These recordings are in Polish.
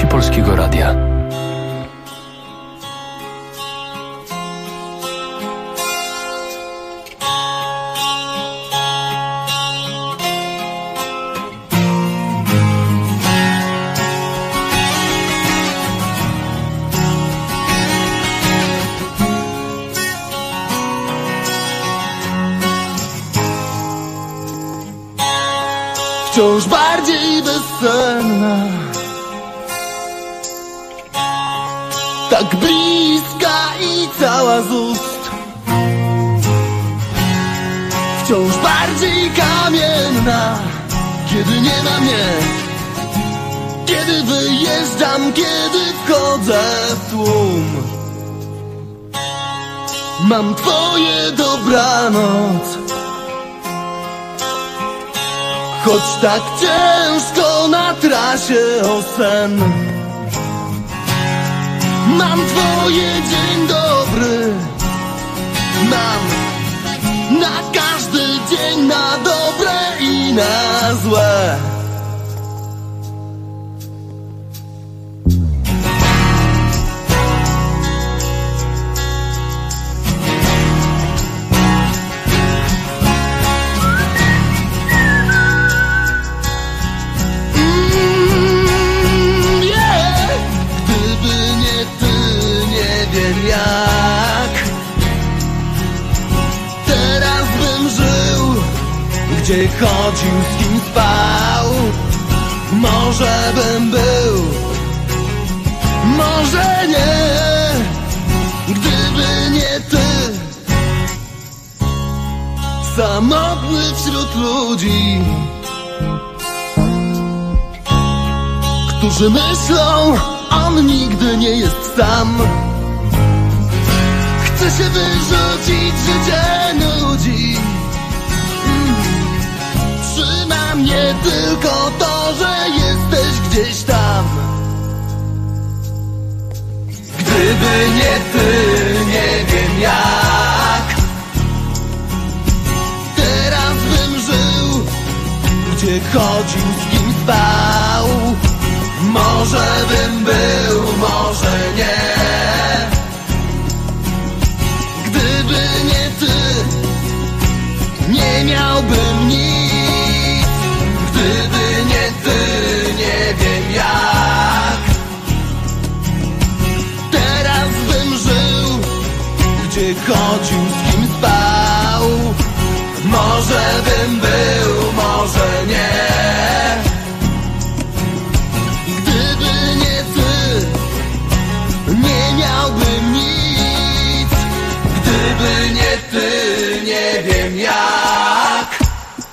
Gości Polskiego Radia. Wciąż bardziej bezsenna, tak bliska i cała z ust. Wciąż bardziej kamienna, kiedy nie ma mnie, kiedy wyjeżdżam, kiedy wchodzę w tłum. Mam twoje dobranoc, choć tak ciężko na trasie o sen. Mam twoje dzień dobry, mam na każdy dzień, na dobre i na złe. Gdzie chodził, z kim spał, może bym był, może nie, gdyby nie ty. Samotny wśród ludzi, którzy myślą, on nigdy nie jest sam. Chce się wyrzucić, życie nudzi. Trzyma mnie tylko to, że jesteś gdzieś tam. Gdyby nie ty, nie wiem jak teraz bym żył. Gdzie chodził, z kim spał, może bym był, może nie. Gdyby nie ty, nie miałbym nic. Gdyby nie ty, nie wiem jak teraz bym żył. Gdzie chodził, z kim spał, może bym był, może nie. Gdyby nie ty, nie miałbym nic. Gdyby nie ty, nie wiem jak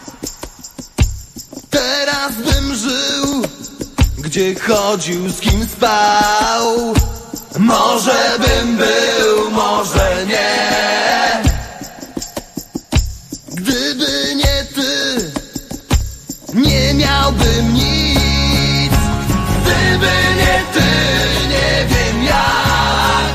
teraz bym żył. Gdzie chodził, z kim spał, może bym był, może nie. Gdyby nie ty, nie miałbym nic. Gdyby nie ty, nie wiem jak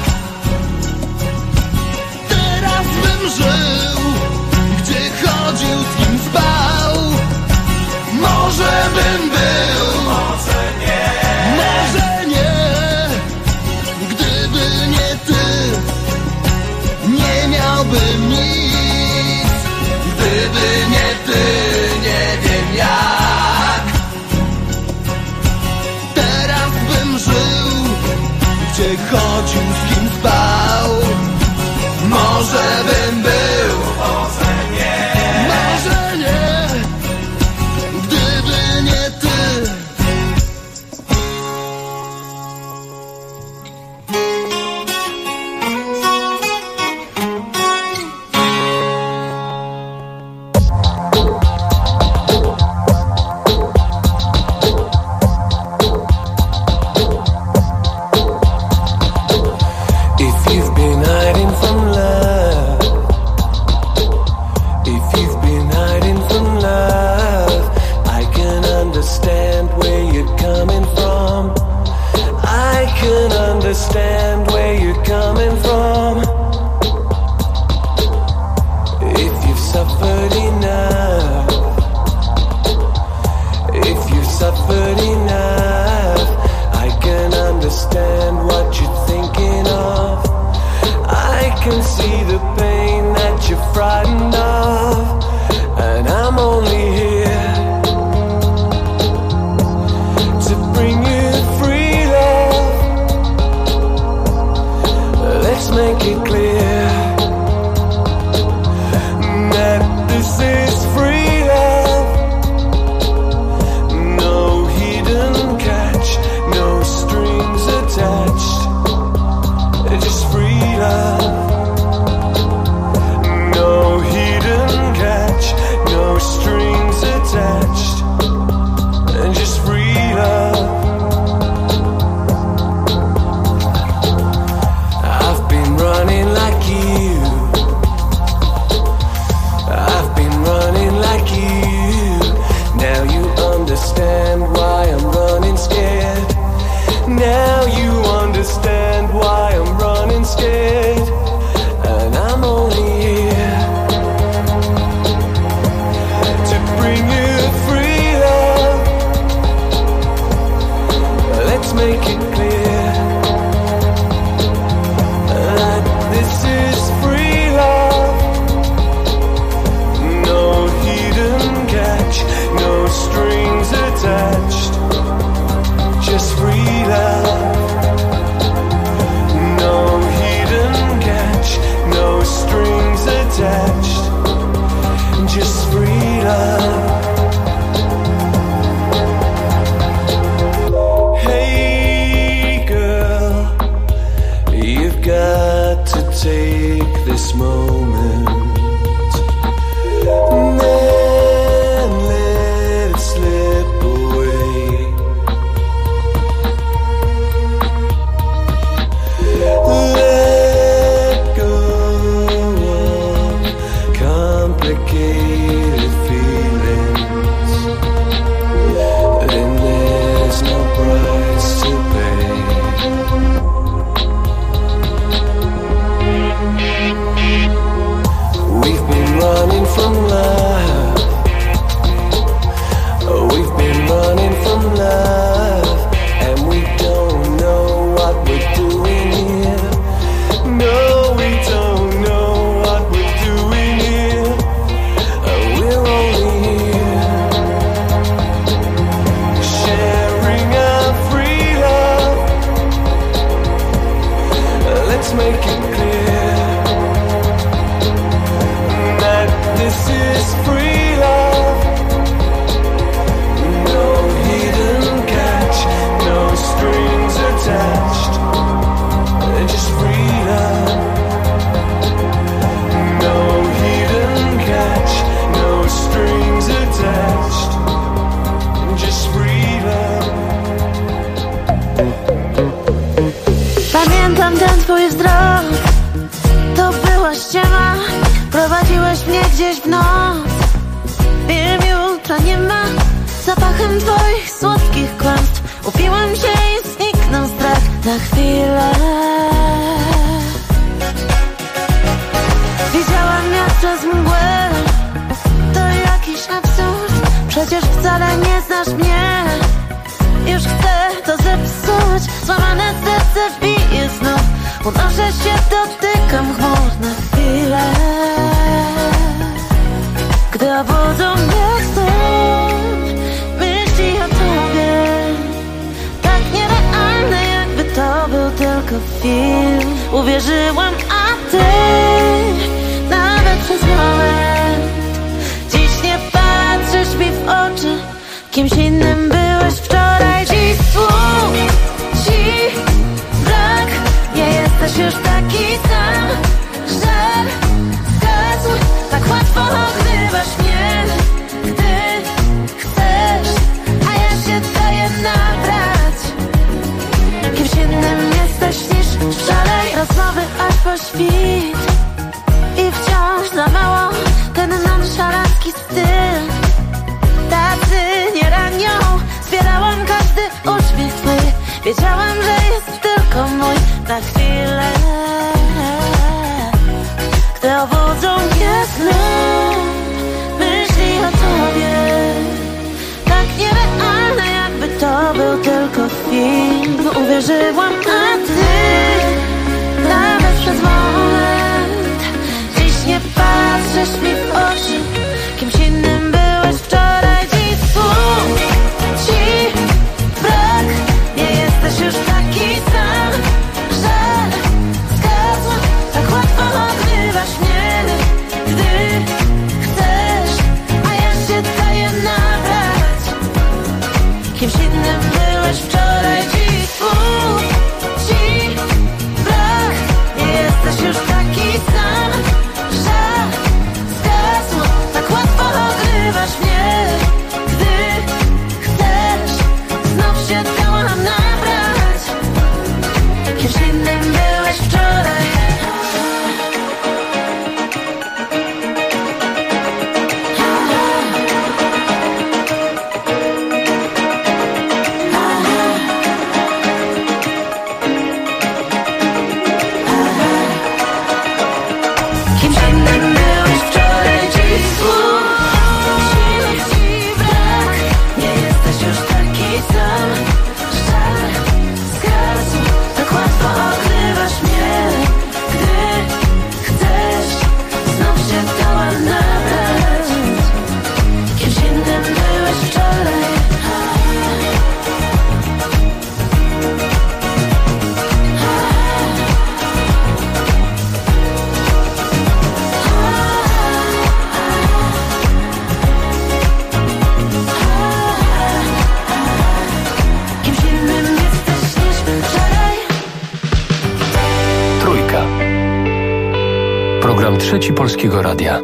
teraz bym żył. Gdzie chodził, z kim spał, może bym był, może nie, może nie. Gdyby nie ty, nie miałbym nic. Gdyby nie ty, nie wiem jak teraz bym żył. Gdzie chodził, z kim spał, może bym był, może nie, może nie. Gdyby nie ty. If you've been hiding from love, the pain that you're frightened of, and I'm only here to bring you free love. Let's make it clear that this is free love. No hidden catch, no strings attached, just free love. No hidden catch, no strings attached, and just free love. I've been running like you, I've been running like you. Now you understand why I'm running scared. Now you understand why I'm running scared. And I'm only here to bring you free love. Let's make it clear that this is free love. No hidden catch, no strings attached, just free love. No hidden catch, no strings attached, just free love. Hey girl, you've got to take this moment and then let it slip away. Let go of complicated feelings, then there's no price to pay. We've been running from love. We've been running from love, and we don't know what we're doing here. No, we don't know what we're doing here. We're only here sharing our free love. Let's make it clear that this is free love. No hidden catch, no strings attached, just free love. No hidden catch, no strings attached, just free love. Pamiętam ten twój wzrok, to była ściema. Prowadziłeś mnie gdzieś w noc. Wiem, jutra nie ma. Zapachem twoich słodkich kłamstw upiłem się i zniknął strach na chwilę. Widziałam jak przez mgłę. To jakiś absurd. Przecież wcale nie znasz mnie. Już chcę to zepsuć. Złamane serce bije znów. Unoszę się, dotykam chmur na chwilę. Gdy obudzą mnie znów myśli o tobie, tak nierealne, jakby to był tylko film. Uwierzyłam, a ty nawet przez moment dziś nie patrzysz mi w oczy. Kimś innym byłeś wczoraj. Dziś słów ci brak. Nie jesteś już taki sam. Żal zgasł. Tak łatwo ogrywasz mnie, gdy chcesz, a ja się daję nabrać. Kimś innym jesteś niż wczoraj. Rozmowy aż po świt i wciąż za mało ten nonszalancki styl. Tacy nie ranią. Zbierałam każdy uśmiech twój. Wiedziałam, że jest tylko mój na chwilę. Gdy obudzą mnie znów myśli o tobie, tak nierealne, jakby to był tylko film. Uwierzyłam, a ty nawet przez moment kimś innym byłeś wczoraj, dziś znów ci brak. Nie jesteś już taki sam. Żal zgasł, tak łatwo ogrywasz mnie. Gdy chcesz znów się zdołam nabrać. Kimś innym byłeś wczoraj. Kimś innym jesteś niż wczoraj. Trójka. Program Trzeci Polskiego Radia.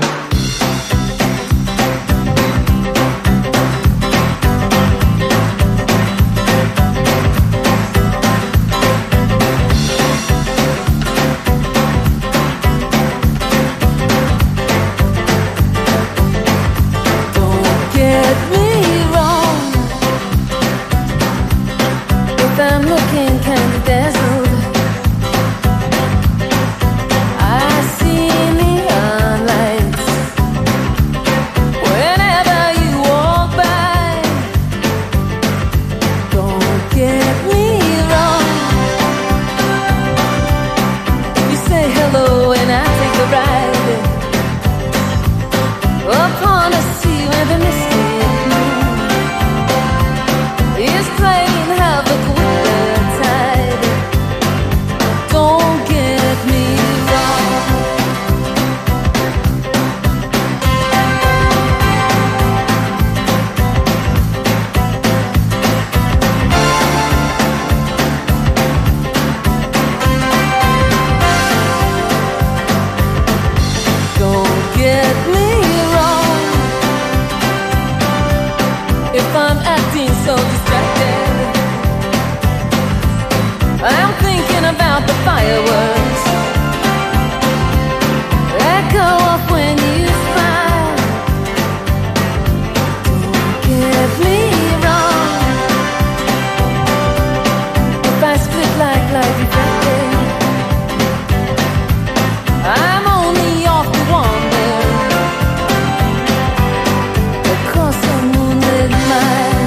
Don't get me wrong. If I'm looking kind of dazzled, I see neon lights whenever you walk by. Don't get me wrong. You say hello and I take a ride upon a sea where the misty moon is playing havoc with the tide. Don't get me wrong. Don't get me wrong. If I'm acting so distracted, I'm thinking about the fireworks that go off when you smile. Don't get me wrong. If I split like light reflected, I'm only off to wander across a moonlit mile.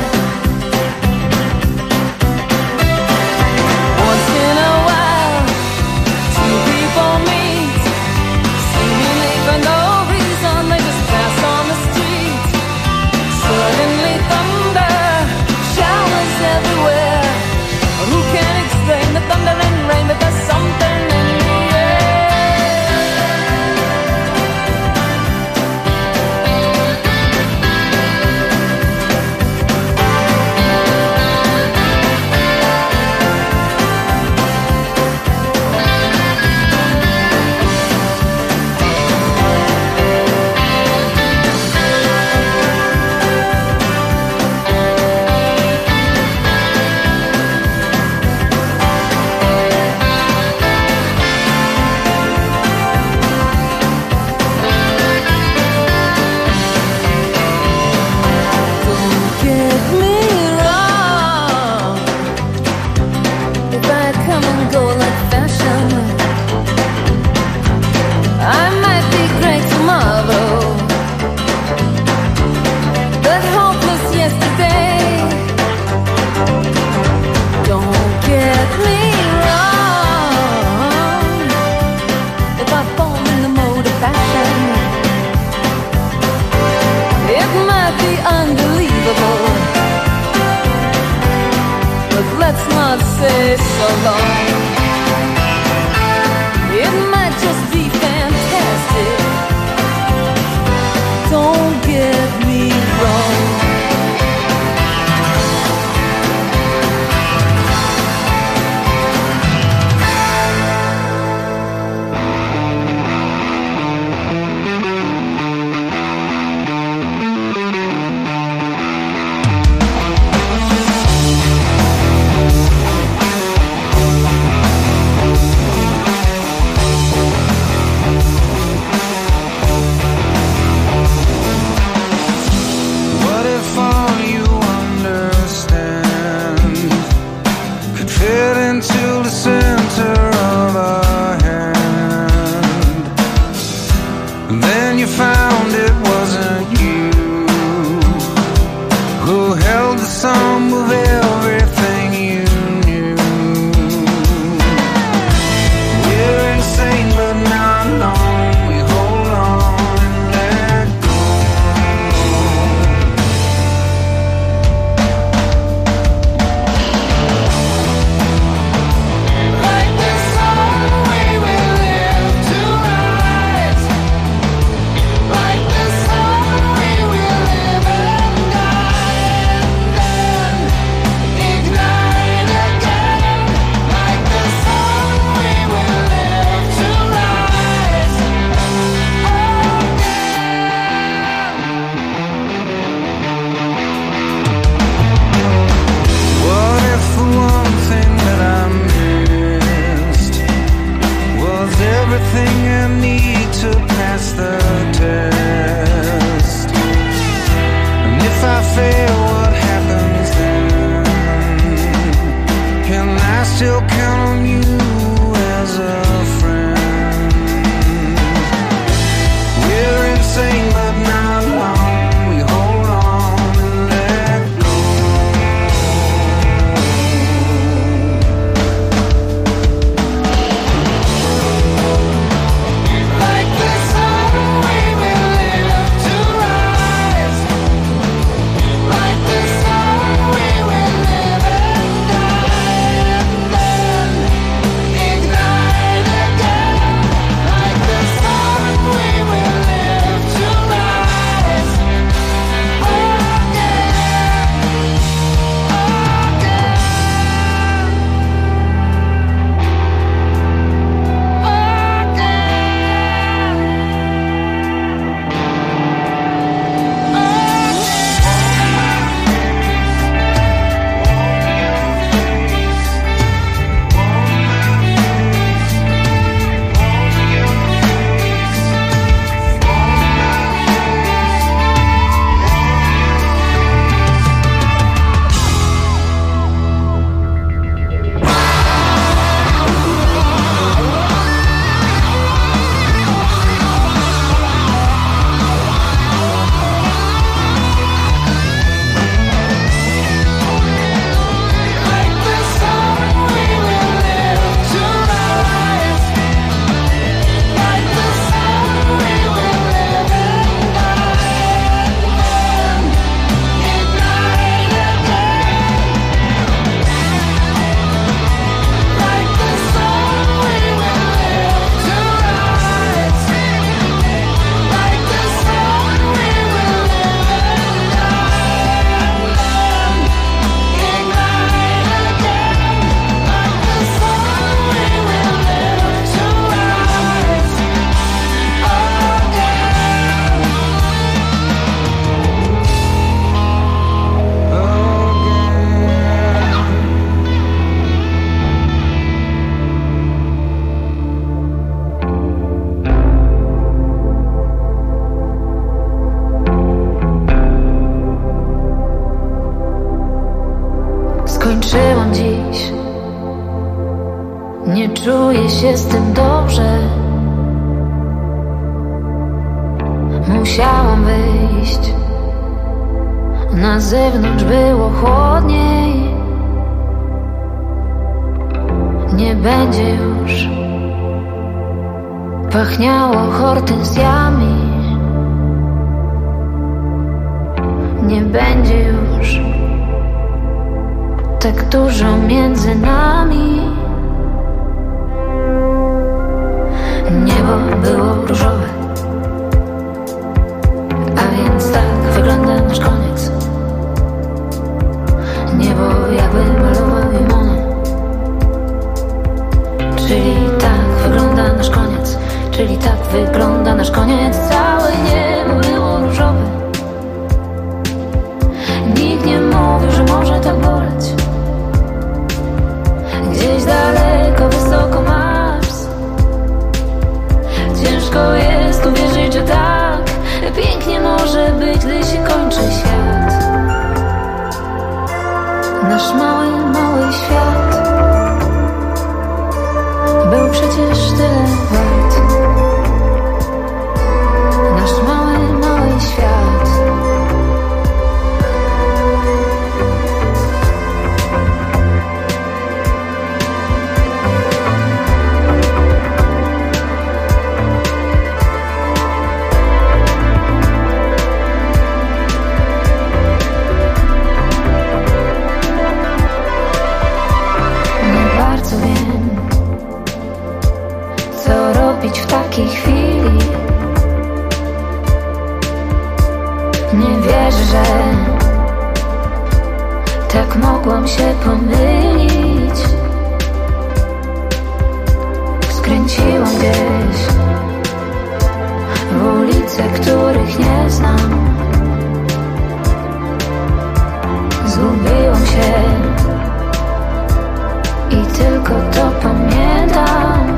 Once in a while, two people meet, seemingly for no reason. They just pass on the street. Suddenly thunder, showers everywhere. Who can explain the thunder and rain? But there's something in the air. Don't get me wrong. If I come and go like fashion, I might be great tomorrow, but hopeless yesterday. Don't get me wrong. If I fall in the mode of fashion, it might be unbelievable, but let's not say so long. It might just be fantastic. Don't get me wrong. you found it wasn't you who held the sum of everything you knew. We're insane but not alone. We hold on and let go. Like the sun we will live to rise. Like the sun we will live and die, and then ignite again. Like the sun we will live to rise again. What if the one thing that I missed was everything I need to pass the test? And if I fail, what happens then? Can I still count on you as a friend? We're insane but not alone. We hold on and let go. Like the sun we will live to rise. Like the sun we will live and die, and then ignite again. Like the sun we will live to rise Skończyłam dziś. Nie czuję się z tym dobrze. Musiałam wyjść. Na zewnątrz było chłodniej. Nie będzie już pachniało hortensjami. Nie będzie już tak dużo między nami. Niebo było różowe, a więc tak wygląda nasz koniec. Niebo jakby malował je Monet. Czyli tak wygląda nasz koniec. Czyli tak wygląda nasz koniec. Całe niebo było różowe. Nikt nie mówił, że może tak boleć. Gdzieś daleko, wysoko Mars. Ciężko jest uwierzyć, że tak pięknie może być, gdy się kończy świat. Nasz mały, mały świat był przecież tyle wart. Nasz wierzy, że tak mogłam się pomylić. Skręciłam gdzieś w ulice, których nie znam. Zgubiłam się i tylko to pamiętam.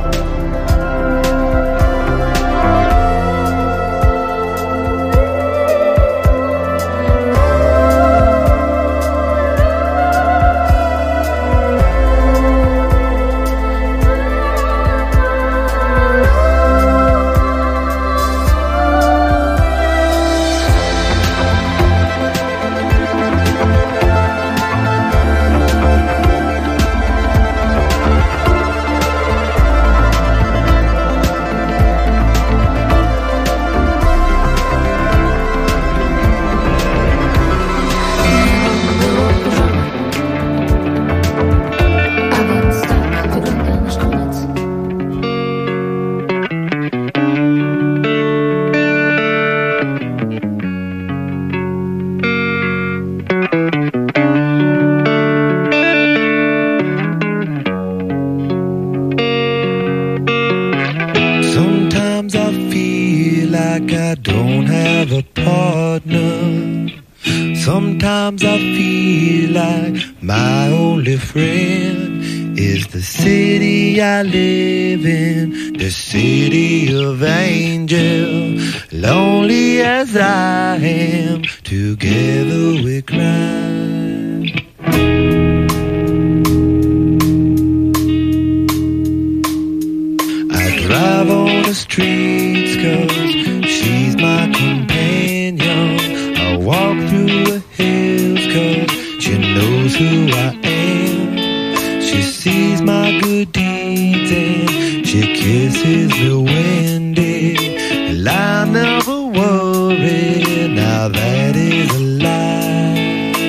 Sometimes I feel like my only friend is the city I live in, the city of angels. Lonely as I am, together we cry. I drive on the streets 'cause she's my companion. I walk through the hills 'cause she knows who I am. She sees my good deeds and she kisses me windy. And I never worry, now that is a lie.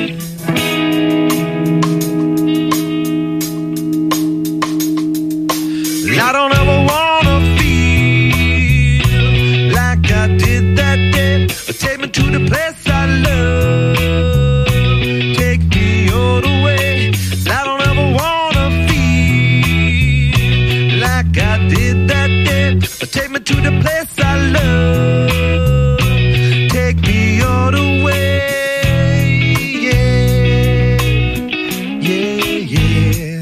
I don't ever wanna feel like I did that day. Take me to the place I love, take me all the way. I don't ever wanna feel like I did that day. Take me to the place I love, take me all the way. Yeah, yeah, yeah.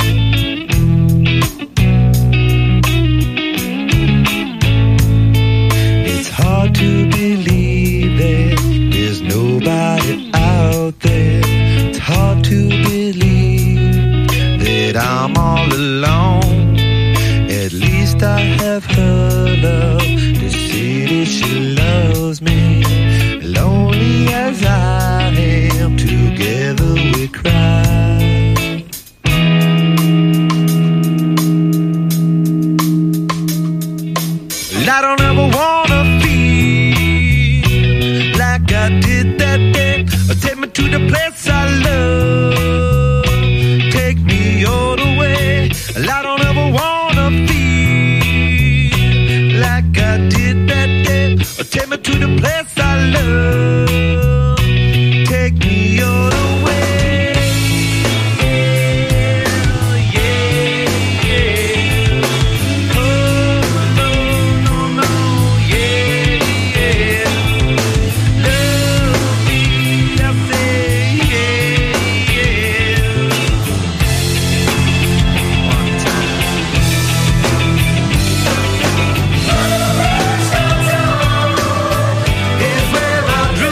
It's hard to believe that there's nobody out there. It's hard to believe that I'm all alone. At least I have her love, the city she loves me. Lonely as I am, together we cry. I don't ever wanna feel like I did that day. Take me to the place I love, take me all the way. I don't ever wanna feel like I did that day. Take me to the place I love, take me all the way. Yeah, yeah. Oh, no, no, no, yeah, yeah. Love me, I say, yeah, yeah. One time. Is where I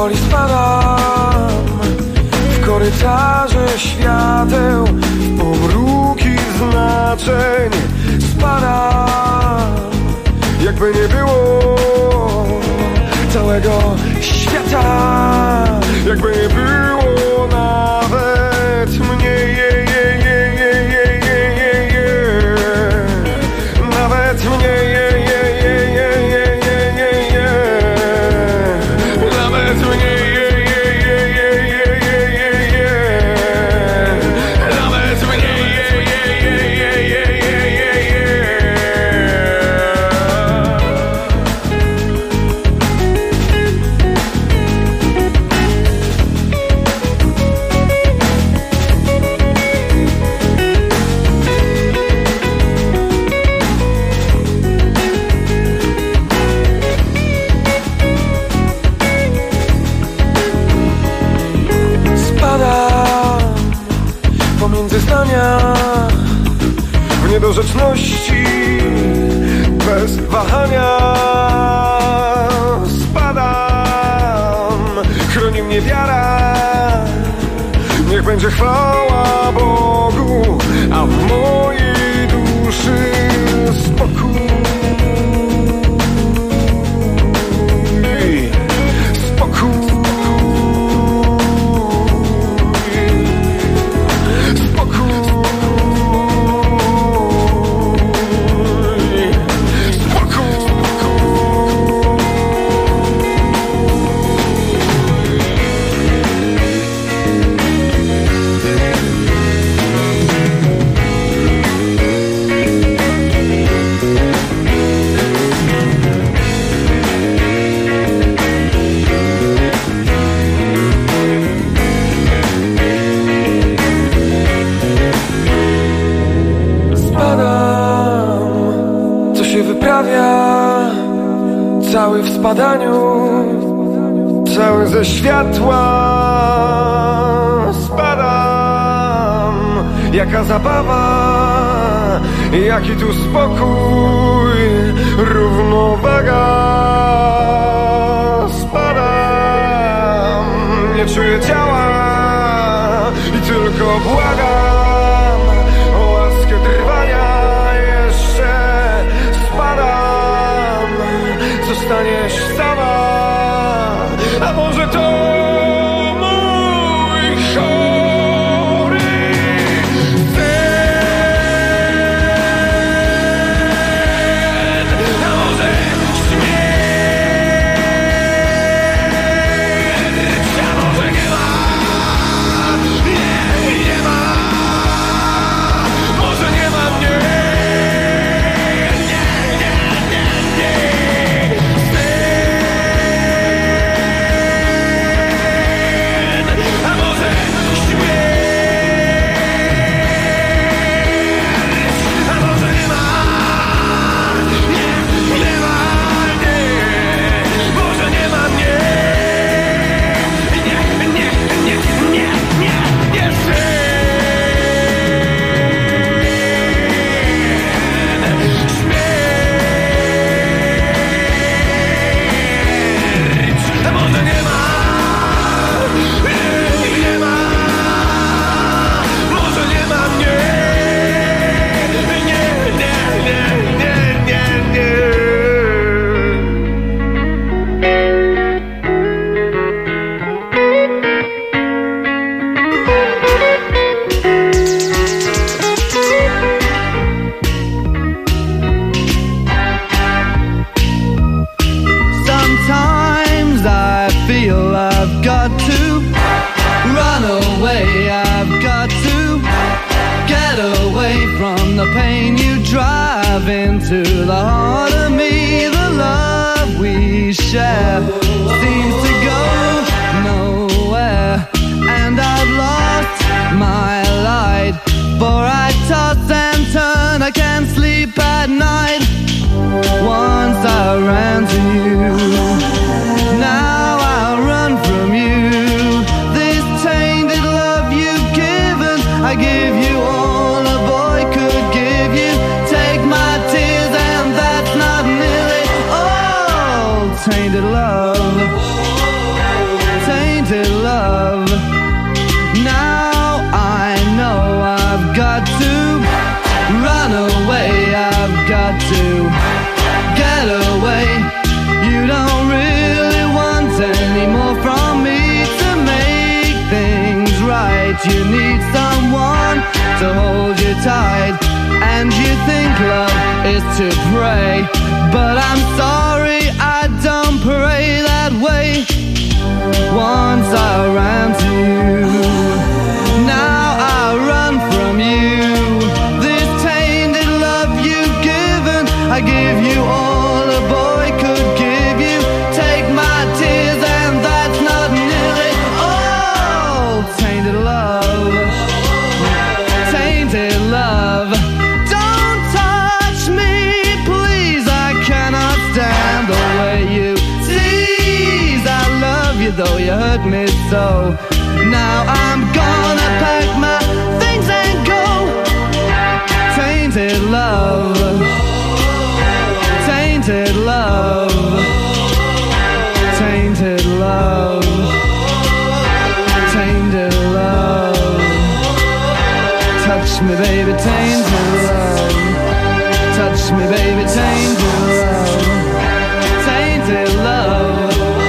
powoli spadam w korytarze świateł, w pomruki znaczeń. Spadam, jakby nie było całego świata, jakby nie było nawet mnie. Nawet mnie. W niedorzeczności bez wahania spadam. Chroni mnie wiara, niech będzie chwała Bogu, a w mojej duszy spokój. Cały w spadaniu, cały ze światła. Spadam, jaka zabawa, jaki tu spokój, równowaga. Spadam, nie czuję ciała i tylko błagam o łaskę trwania jeszcze. Spadam, zostaniesz sama, a może to mój chory sen, a może śmierć, a może nie ma, nie ma, może nie ma mnie. night you need someone to hold you tight, and you think love is to pray, but I'm sorry, I don't pray that way. Once I ran to you, now I run from you. This tainted love you've given, I give you all a boy could give you. Take my tears and that's not nearly all. Tainted love, tainted love. Don't touch me, please, I cannot stand the way you tease. I love you though you hurt me so. Now I'm gonna pack my things and go. Tainted love, tainted love, tainted love, tainted love. Touch me baby, tainted love. Touch me baby, tainted love. Tainted love,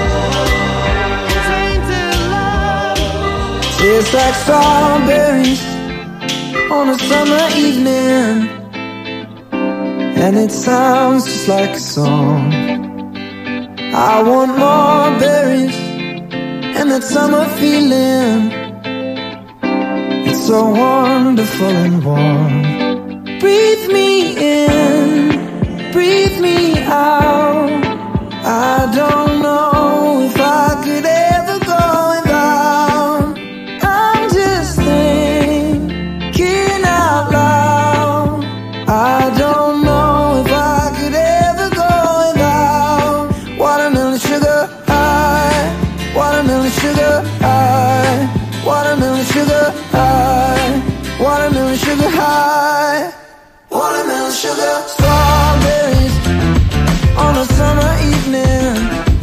tainted love. Tastes like strawberries on a summer evening, and it sounds just like a song. I want more berries and that summer feeling. It's so wonderful and warm. Breathe me in, breathe me out. I don't know if I could ever go without. I'm just thinking out loud. I don't know if I could ever go without. Watermelon sugar high, watermelon sugar high, watermelon sugar high, watermelon sugar high, watermelon sugar. Strawberries on a summer evening,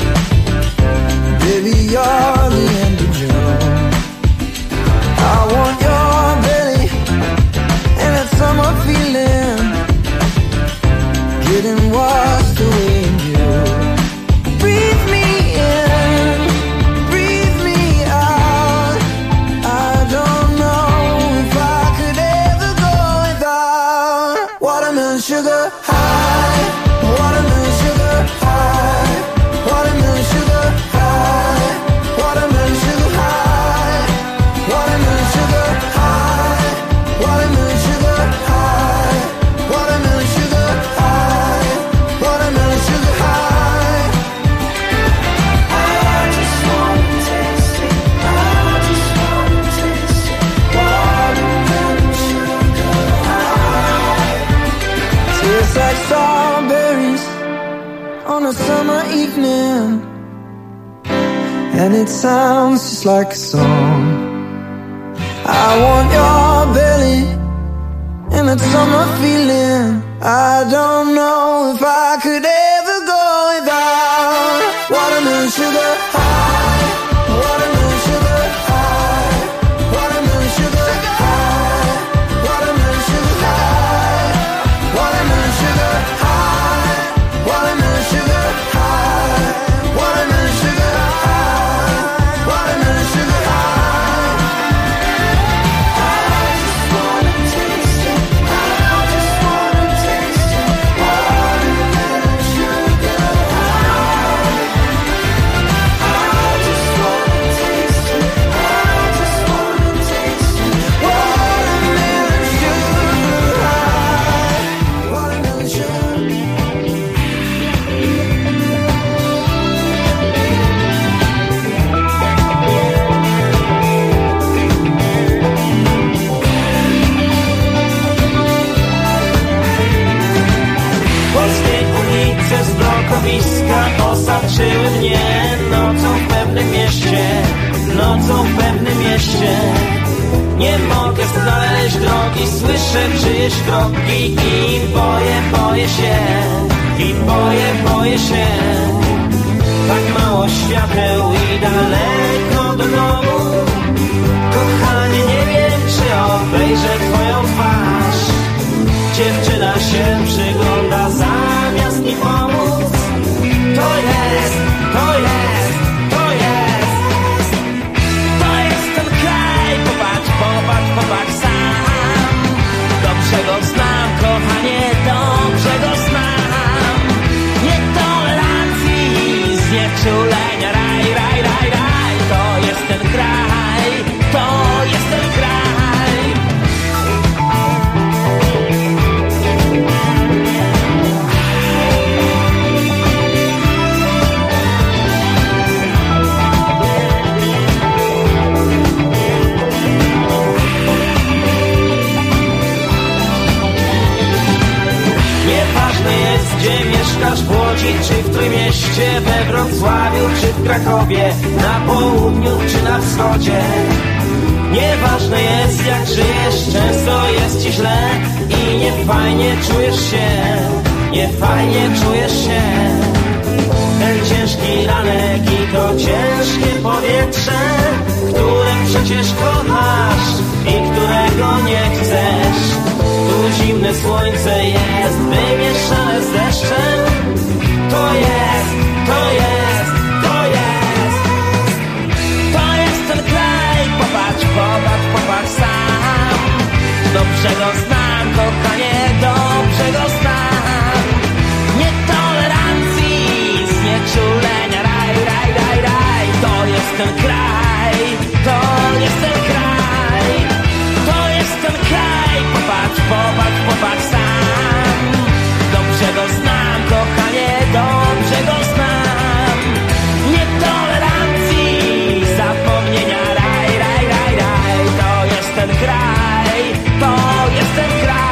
baby you're the end of June. I want your belly and that summer feeling, getting washed away in you. Breathe me in, breathe me out. I don't know if I could ever go without. Watermelon sugar high, watermelon sugar high, watermelon sugar high, watermelon sugar high, watermelon sugar high, watermelon sugar high, watermelon sugar high, watermelon sugar high. I just wanna taste it, I just wanna taste it, watermelon sugar high. Tastes like strawberries on a summer evening, and it sounds just like a song. I want your belly and that summer feeling. I don't know if I could ever go without. Watermelon sugar high, watermelon sugar high, watermelon sugar high, watermelon sugar high, watermelon sugar high, watermelon sugar high, watermelon sugar high, watermelon sugar high. I just wanna taste it, I just wanna taste it, watermelon sugar high. I just wanna taste it, I just wanna taste it, watermelon sugar high, watermelon sugar. Polskie ulice z blokowiska osaczyły mnie nocą w pewnym mieście, nocą w pewnym mieście. Nie mogę znaleźć drogi, słyszę czyjeś kroki i boję się, i boję się. Tak mało świateł i daleko do domu. Kochanie, nie wiem, czy obejrzę twoją twarz. Dziewczyna się przygląda zamiast mi pomóc. To jest ten kraj, popatrz, gdzie we Wrocławiu czy w Krakowie, na południu czy na wschodzie. Nieważne jest jak żyjesz, często jest ci źle i niefajnie czujesz się, niefajnie czujesz się. Ten ciężki ranek i to ciężkie powietrze, które przecież kochasz i którego nie chcesz. Tu zimne słońce jest wymieszane z deszczem. To jest, to jest, to jest. To jest ten kraj, popatrz, popatrz, popatrz sam. Dobrze go znam, kochanie, dobrze go znam. Nietolerancji, znieczulenia, raj, raj, raj, raj. To jest ten kraj, to jest ten kraj. To jest ten kraj, popatrz, popatrz, popatrz sam. Dobrze go znam, kochanie, dobrze go znam. Nietolerancji, zapomnienia, raj, raj, raj, raj. To jest ten kraj, to jest ten kraj.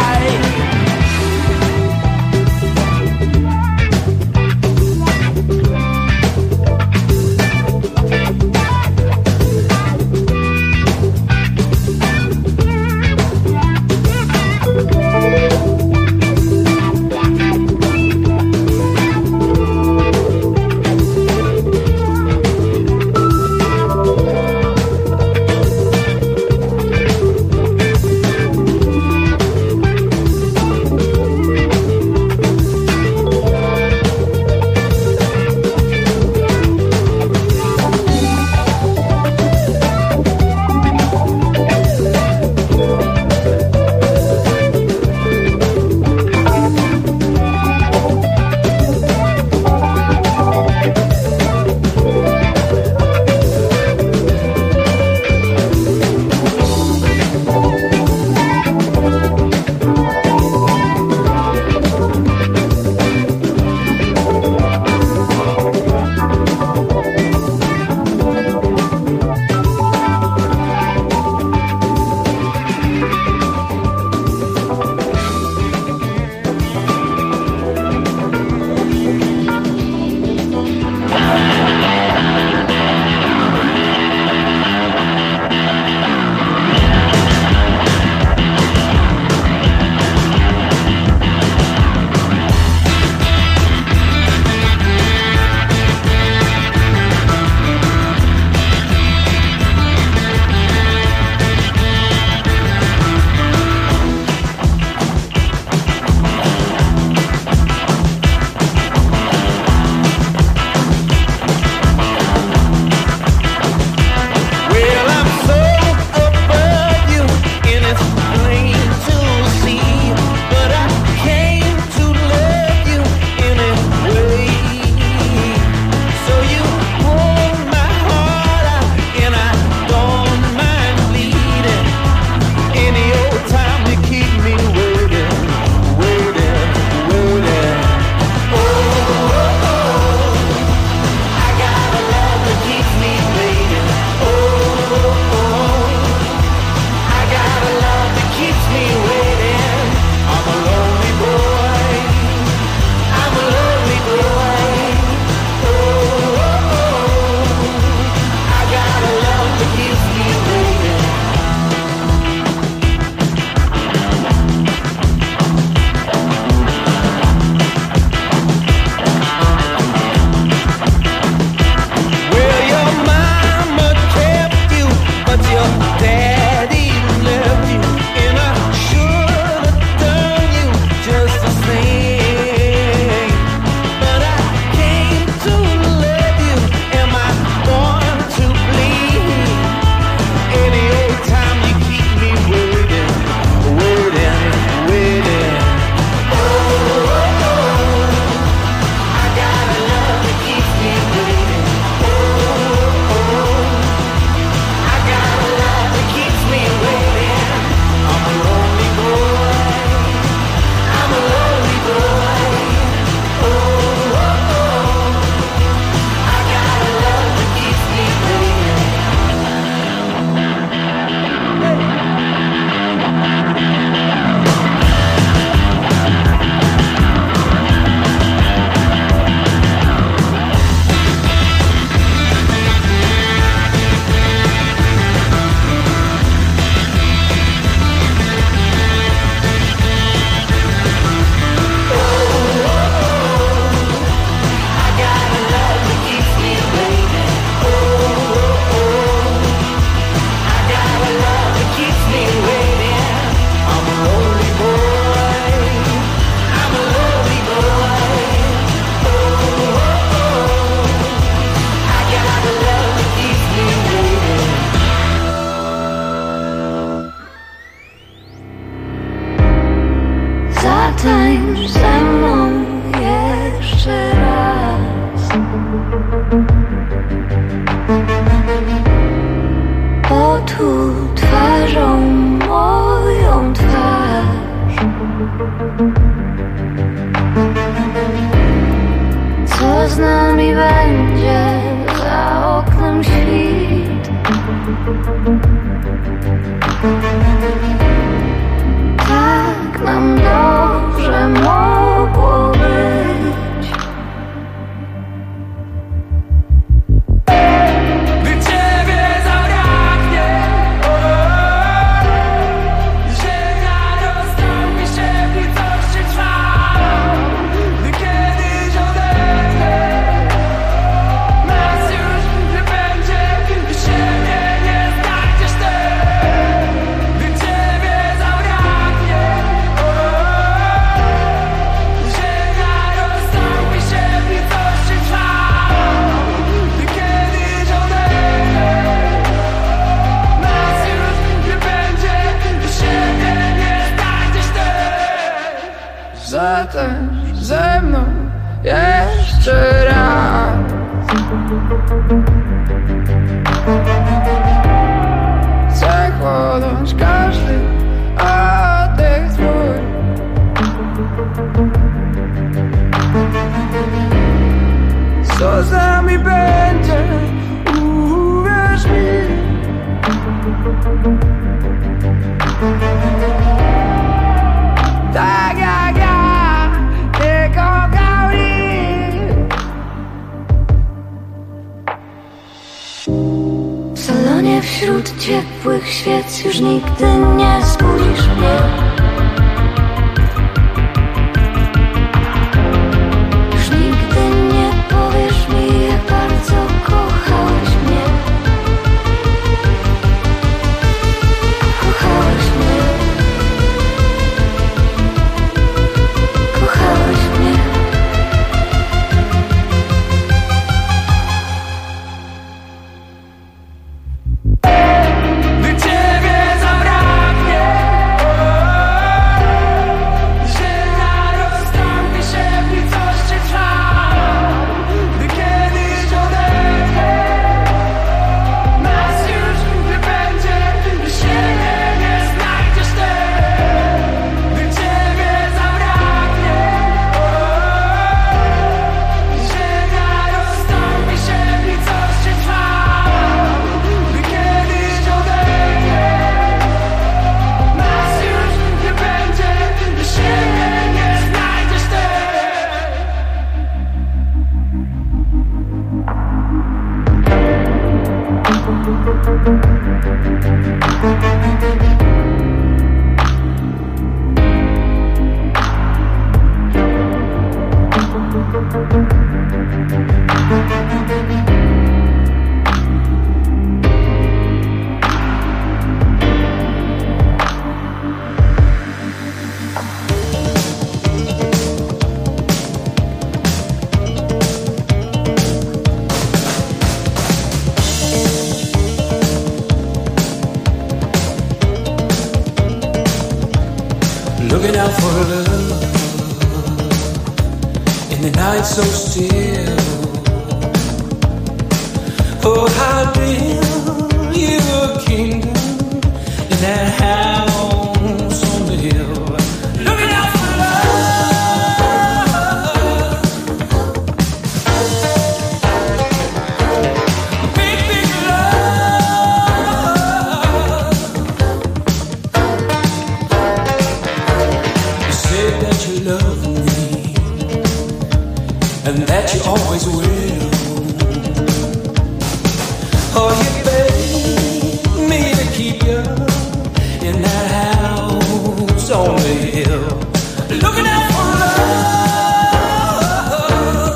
tu twarzą moją twarz. Co z nami będzie za oknem świt? Tak nam dobrze mogło być. Gdy ciebie zabraknie, ziemia rozstąpi się, gdy coś się trwa. Gdy kiedyś odetchnie, nas już nie będzie, gdy siebie nie znajdziesz też. Gdy ciebie zabraknie, ziemia rozstąpi się, gdy coś się trwa. Gdy kiedyś odetchnie, nas już nie będzie, gdy siebie nie znajdziesz też. Zatańcz ze mną jeszcze raz. Chcę chłonąć każdy oddech twój. Co z nami będzie, uwierz mi. Tak jak ja nie kochał nikt. W salonie wśród ciepłych świec już nigdy nie zbudzisz mnie. Już nigdy nie powiesz mi, jak bardzo kochałeś mnie. Kochałeś mnie. Kochałeś mnie. Gdy ciebie zabraknie, ziemia rozstąpi się, gdy coś się trwa. Gdy kiedyś odetchnie, nas już nie będzie, gdy siebie nie znajdziesz też. Gdy ciebie zabraknie, ziemia rozstąpi się, gdy coś się trwa. Gdy kiedyś odejdzie, nas już nie będzie, gdy siebie nie znajdziesz też. Looking out for love in the night so still. Oh, how build you a kingdom in that house on the hill. Looking out for love, big, big love. You said that you love me and that you always will. Oh, you begged me to keep you in that house on the hill. Looking out for love,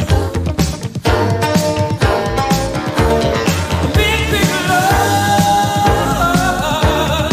big, big love.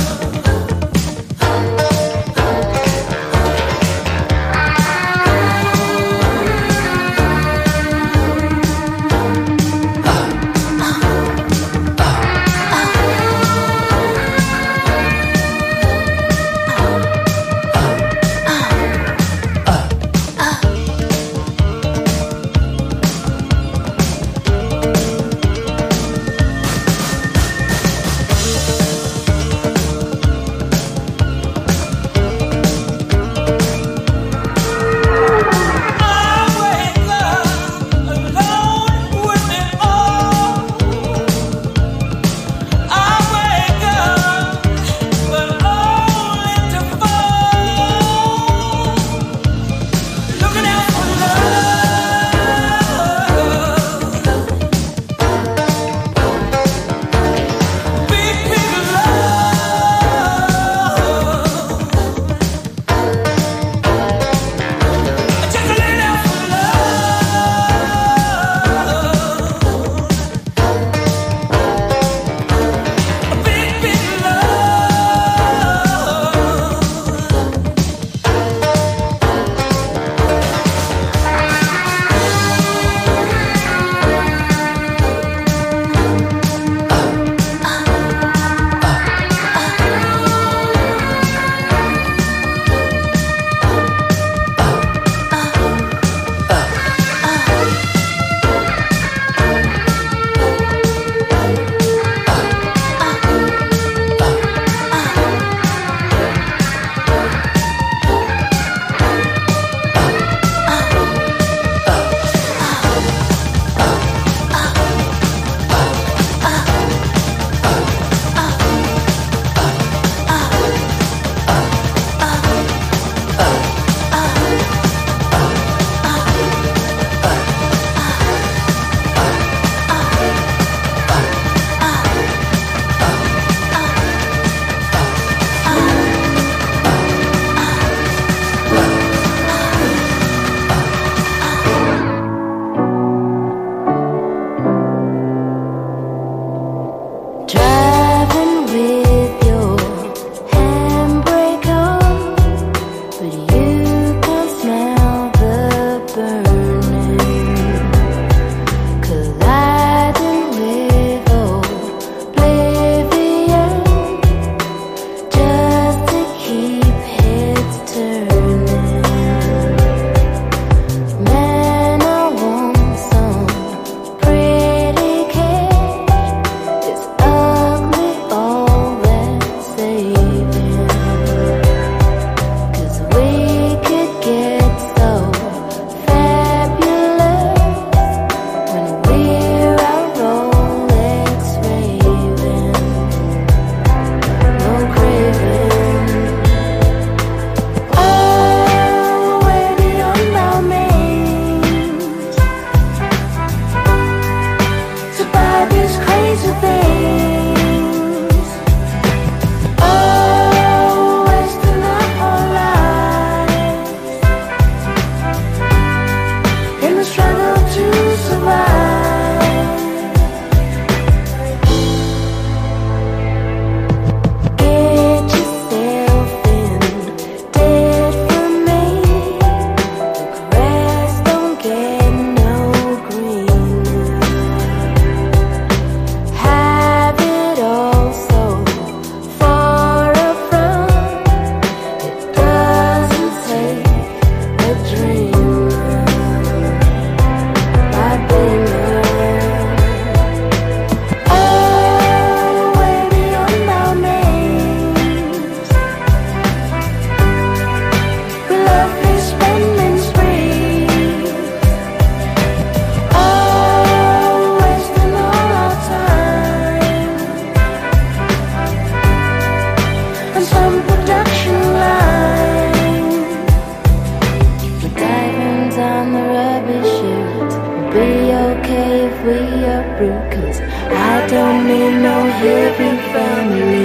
happy family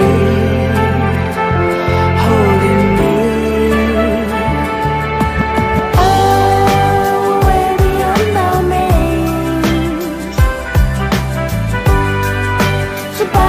holding me. Oh, way beyond our means. So